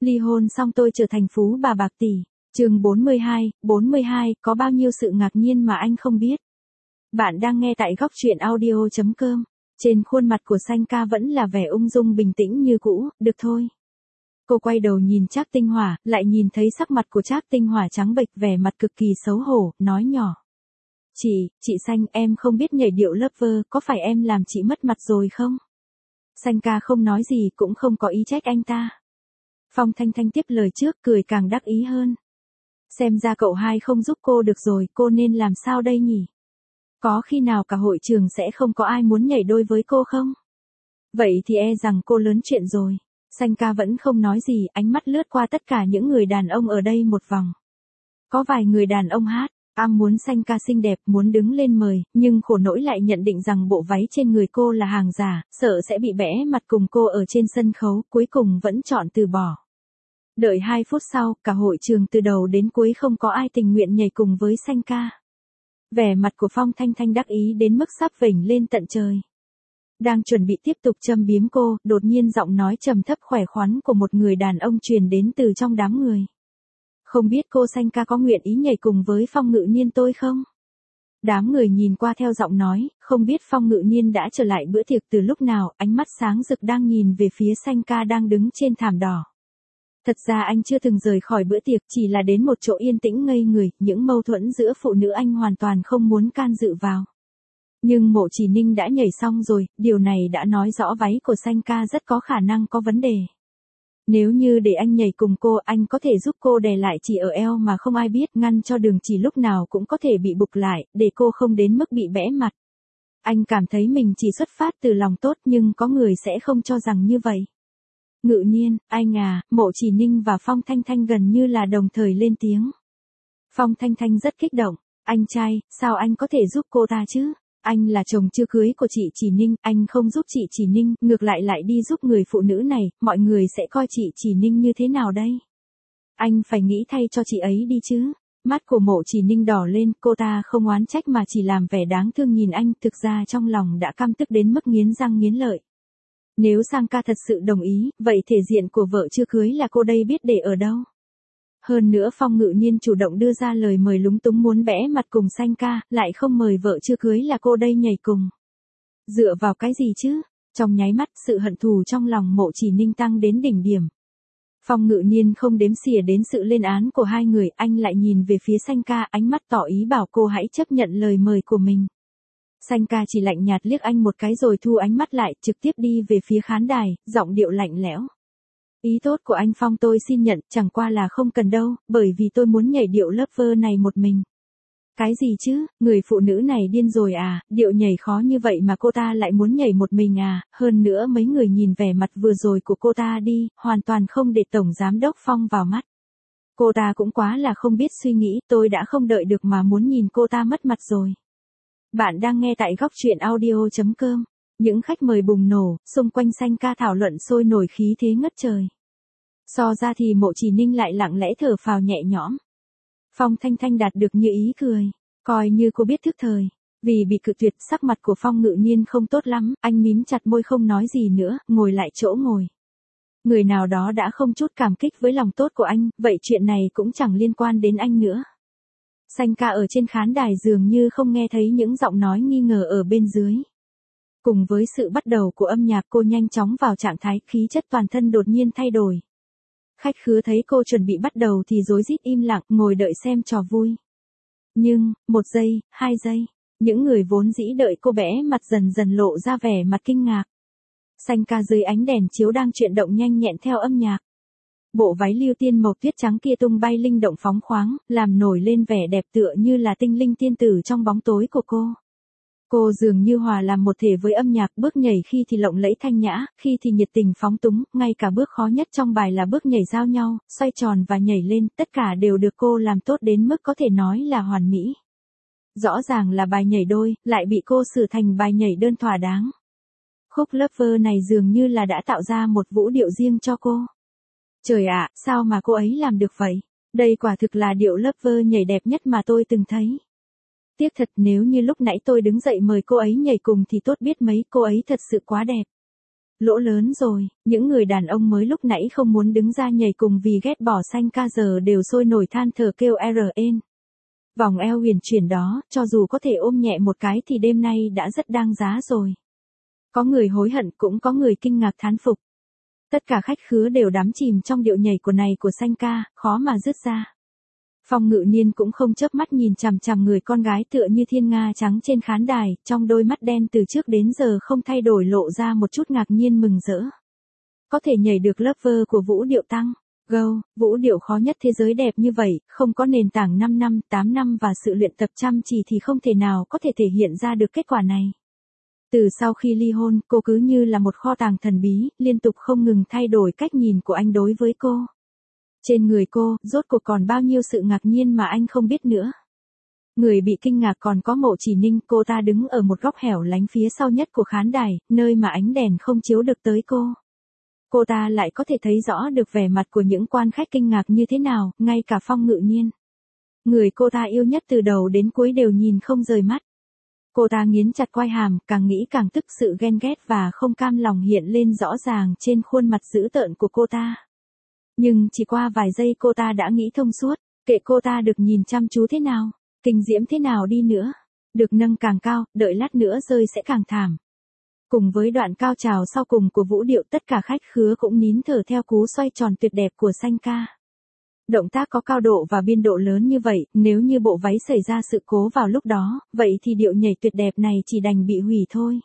Ly hôn xong tôi trở thành phú bà bạc tỷ. Chương 42, có bao nhiêu sự ngạc nhiên mà anh không biết. Bạn đang nghe tại góc truyện audio.com. Trên khuôn mặt của Sanh Ca vẫn là vẻ ung dung bình tĩnh như cũ, được thôi. Cô quay đầu nhìn Trác Tinh Hỏa, lại nhìn thấy sắc mặt của Trác Tinh Hỏa trắng bệch, vẻ mặt cực kỳ xấu hổ, nói nhỏ. Chị Sanh, em không biết nhảy điệu lover, có phải em làm chị mất mặt rồi không? Sanh Ca không nói gì, cũng không có ý trách anh ta. Phong Thanh Thanh tiếp lời trước, cười càng đắc ý hơn. Xem ra cậu hai không giúp cô được rồi, cô nên làm sao đây nhỉ? Có khi nào cả hội trường sẽ không có ai muốn nhảy đôi với cô không? Vậy thì e rằng cô lớn chuyện rồi. Sanh Ca vẫn không nói gì, ánh mắt lướt qua tất cả những người đàn ông ở đây một vòng. Có vài người đàn ông hát, muốn Sanh Ca xinh đẹp, muốn đứng lên mời, nhưng khổ nỗi lại nhận định rằng bộ váy trên người cô là hàng giả, sợ sẽ bị bẽ mặt cùng cô ở trên sân khấu, cuối cùng vẫn chọn từ bỏ. Đợi 2 phút sau, cả hội trường từ đầu đến cuối không có ai tình nguyện nhảy cùng với Sanh Ca. Vẻ mặt của Phong Thanh Thanh đắc ý đến mức sắp vểnh lên tận trời. Đang chuẩn bị tiếp tục châm biếm cô, đột nhiên giọng nói trầm thấp khỏe khoắn của một người đàn ông truyền đến từ trong đám người. Không biết cô Sanh Ca có nguyện ý nhảy cùng với Phong Ngự Niên tôi không? Đám người nhìn qua theo giọng nói, không biết Phong Ngự Niên đã trở lại bữa tiệc từ lúc nào, ánh mắt sáng rực đang nhìn về phía Sanh Ca đang đứng trên thảm đỏ. Thật ra anh chưa từng rời khỏi bữa tiệc, chỉ là đến một chỗ yên tĩnh ngây người, những mâu thuẫn giữa phụ nữ anh hoàn toàn không muốn can dự vào. Nhưng Mộ Chỉ Ninh đã nhảy xong rồi, điều này đã nói rõ váy của Sanh Ca rất có khả năng có vấn đề. Nếu như để anh nhảy cùng cô, anh có thể giúp cô đè lại chỉ ở eo mà không ai biết, ngăn cho đường chỉ lúc nào cũng có thể bị bục lại, để cô không đến mức bị bẽ mặt. Anh cảm thấy mình chỉ xuất phát từ lòng tốt, nhưng có người sẽ không cho rằng như vậy. Ngự Niên, anh à, Mộ Chỉ Ninh và Phong Thanh Thanh gần như là đồng thời lên tiếng. Phong Thanh Thanh rất kích động, anh trai, sao anh có thể giúp cô ta chứ? Anh là chồng chưa cưới của chị Chỉ Ninh, anh không giúp chị Chỉ Ninh, ngược lại đi giúp người phụ nữ này, mọi người sẽ coi chị Chỉ Ninh như thế nào đây? Anh phải nghĩ thay cho chị ấy đi chứ. Mắt của Mộ Chỉ Ninh đỏ lên, cô ta không oán trách mà chỉ làm vẻ đáng thương nhìn anh, thực ra trong lòng đã căm tức đến mức nghiến răng nghiến lợi. Nếu Sanh Ca thật sự đồng ý, vậy thể diện của vợ chưa cưới là cô đây biết để ở đâu. Hơn nữa Phong Ngự Niên chủ động đưa ra lời mời lúng túng muốn bẽ mặt cùng Sanh Ca, lại không mời vợ chưa cưới là cô đây nhảy cùng. Dựa vào cái gì chứ? Trong nháy mắt, sự hận thù trong lòng Mộ Chỉ Ninh tăng đến đỉnh điểm. Phong Ngự Niên không đếm xỉa đến sự lên án của hai người, anh lại nhìn về phía Sanh Ca, ánh mắt tỏ ý bảo cô hãy chấp nhận lời mời của mình. Sanh Ca chỉ lạnh nhạt liếc anh một cái rồi thu ánh mắt lại, trực tiếp đi về phía khán đài, giọng điệu lạnh lẽo. Ý tốt của anh Phong tôi xin nhận, chẳng qua là không cần đâu, bởi vì tôi muốn nhảy điệu lover này một mình. Cái gì chứ, người phụ nữ này điên rồi à, điệu nhảy khó như vậy mà cô ta lại muốn nhảy một mình à, hơn nữa mấy người nhìn vẻ mặt vừa rồi của cô ta đi, hoàn toàn không để Tổng Giám đốc Phong vào mắt. Cô ta cũng quá là không biết suy nghĩ, tôi đã không đợi được mà muốn nhìn cô ta mất mặt rồi. Bạn đang nghe tại góc truyện audio.com. Những khách mời bùng nổ, xung quanh Sanh Ca thảo luận sôi nổi khí thế ngất trời. So ra thì Mộ Chỉ Ninh lại lặng lẽ thở phào nhẹ nhõm. Phong Thanh Thanh đạt được như ý cười, coi như cô biết thức thời. Vì bị cự tuyệt, sắc mặt của Phong Ngự Niên không tốt lắm, anh mím chặt môi không nói gì nữa, ngồi lại chỗ ngồi. Người nào đó đã không chút cảm kích với lòng tốt của anh, vậy chuyện này cũng chẳng liên quan đến anh nữa. Sanh Ca ở trên khán đài dường như không nghe thấy những giọng nói nghi ngờ ở bên dưới. Cùng với sự bắt đầu của âm nhạc, cô nhanh chóng vào trạng thái, khí chất toàn thân đột nhiên thay đổi. Khách khứa thấy cô chuẩn bị bắt đầu thì rối rít im lặng, ngồi đợi xem trò vui. Nhưng, 1 giây, 2 giây, những người vốn dĩ đợi cô bẽ mặt dần dần lộ ra vẻ mặt kinh ngạc. Sanh Ca dưới ánh đèn chiếu đang chuyển động nhanh nhẹn theo âm nhạc. Bộ váy lưu tiên màu tuyết trắng kia tung bay linh động phóng khoáng, làm nổi lên vẻ đẹp tựa như là tinh linh tiên tử trong bóng tối của cô. Cô dường như hòa làm một thể với âm nhạc, bước nhảy khi thì lộng lẫy thanh nhã, khi thì nhiệt tình phóng túng, ngay cả bước khó nhất trong bài là bước nhảy giao nhau, xoay tròn và nhảy lên, tất cả đều được cô làm tốt đến mức có thể nói là hoàn mỹ. Rõ ràng là bài nhảy đôi, lại bị cô sửa thành bài nhảy đơn thỏa đáng. Khúc lover này dường như là đã tạo ra một vũ điệu riêng cho cô. Trời ạ, sao mà cô ấy làm được vậy? Đây quả thực là điệu lover nhảy đẹp nhất mà tôi từng thấy. Tiếc thật, nếu như lúc nãy tôi đứng dậy mời cô ấy nhảy cùng thì tốt biết mấy, cô ấy thật sự quá đẹp. lỗ lớn rồi, những người đàn ông mới lúc nãy không muốn đứng ra nhảy cùng vì ghét bỏ Xanh ca giờ đều sôi nổi than thở kêu RN. Vòng eo huyền chuyển đó, cho dù có thể ôm nhẹ một cái thì đêm nay đã rất đáng giá rồi. Có người hối hận cũng có người kinh ngạc thán phục. Tất cả khách khứa đều đắm chìm trong điệu nhảy của Xanh ca, khó mà dứt ra. Phong Ngự Niên cũng không chớp mắt nhìn chằm chằm người con gái tựa như thiên nga trắng trên khán đài, trong đôi mắt đen từ trước đến giờ không thay đổi lộ ra một chút ngạc nhiên mừng rỡ. Có thể nhảy được lover của vũ điệu tăng. Go, vũ điệu khó nhất thế giới đẹp như vậy, không có nền tảng 5 năm, 8 năm và sự luyện tập chăm chỉ thì không thể nào có thể thể hiện ra được kết quả này. Từ sau khi ly hôn, cô cứ như là một kho tàng thần bí, liên tục không ngừng thay đổi cách nhìn của anh đối với cô. Trên người cô, rốt cuộc còn bao nhiêu sự ngạc nhiên mà anh không biết nữa. Người bị kinh ngạc còn có Mộ Chỉ Ninh, cô ta đứng ở một góc hẻo lánh phía sau nhất của khán đài, nơi mà ánh đèn không chiếu được tới cô. Cô ta lại có thể thấy rõ được vẻ mặt của những quan khách kinh ngạc như thế nào, ngay cả Phong Ngự Niên. Người cô ta yêu nhất từ đầu đến cuối đều nhìn không rời mắt. Cô ta nghiến chặt quai hàm, càng nghĩ càng tức, sự ghen ghét và không cam lòng hiện lên rõ ràng trên khuôn mặt dữ tợn của cô ta. Nhưng chỉ qua vài giây cô ta đã nghĩ thông suốt, kệ cô ta được nhìn chăm chú thế nào, kinh diễm thế nào đi nữa. Được nâng càng cao, đợi lát nữa rơi sẽ càng thảm. Cùng với đoạn cao trào sau cùng của vũ điệu, tất cả khách khứa cũng nín thở theo cú xoay tròn tuyệt đẹp của Xanh ca. Động tác có cao độ và biên độ lớn như vậy, nếu như bộ váy xảy ra sự cố vào lúc đó, vậy thì điệu nhảy tuyệt đẹp này chỉ đành bị hủy thôi.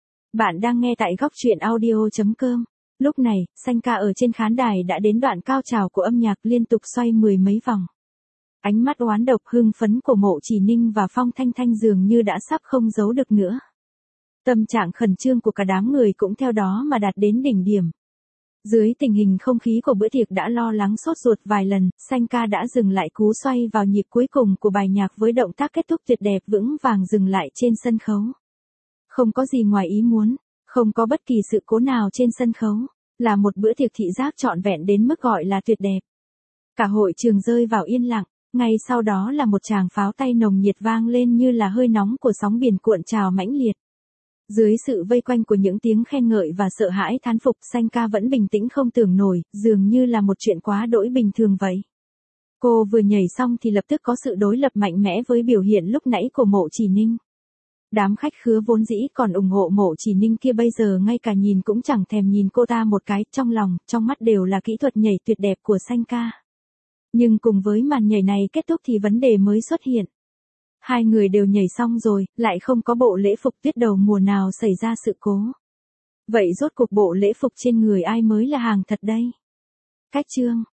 Bạn đang nghe tại góc truyện audio.com. Lúc này, Xanh ca ở trên khán đài đã đến đoạn cao trào của âm nhạc, liên tục xoay mười mấy vòng. Ánh mắt oán độc hưng phấn của Mộ Chỉ Ninh và Phong Thanh Thanh dường như đã sắp không giấu được nữa. Tâm trạng khẩn trương của cả đám người cũng theo đó mà đạt đến đỉnh điểm. Dưới tình hình không khí của bữa tiệc đã lo lắng sốt ruột vài lần, Xanh ca đã dừng lại cú xoay vào nhịp cuối cùng của bài nhạc với động tác kết thúc tuyệt đẹp vững vàng dừng lại trên sân khấu. Không có gì ngoài ý muốn, không có bất kỳ sự cố nào trên sân khấu, là một bữa tiệc thị giác trọn vẹn đến mức gọi là tuyệt đẹp. Cả hội trường rơi vào yên lặng, ngay sau đó là một tràng pháo tay nồng nhiệt vang lên như là hơi nóng của sóng biển cuộn trào mãnh liệt. Dưới sự vây quanh của những tiếng khen ngợi và sợ hãi thán phục, Xanh ca vẫn bình tĩnh không tưởng nổi, dường như là một chuyện quá đỗi bình thường vậy. Cô vừa nhảy xong thì lập tức có sự đối lập mạnh mẽ với biểu hiện lúc nãy của Mộ Chỉ Ninh. Đám khách khứa vốn dĩ còn ủng hộ Mộ Chỉ Ninh kia bây giờ ngay cả nhìn cũng chẳng thèm nhìn cô ta một cái, trong lòng, trong mắt đều là kỹ thuật nhảy tuyệt đẹp của Xanh ca. Nhưng cùng với màn nhảy này kết thúc thì vấn đề mới xuất hiện. Hai người đều nhảy xong rồi, lại không có bộ lễ phục tuyết đầu mùa nào xảy ra sự cố. Vậy rốt cuộc bộ lễ phục trên người ai mới là hàng thật đây? Cách chương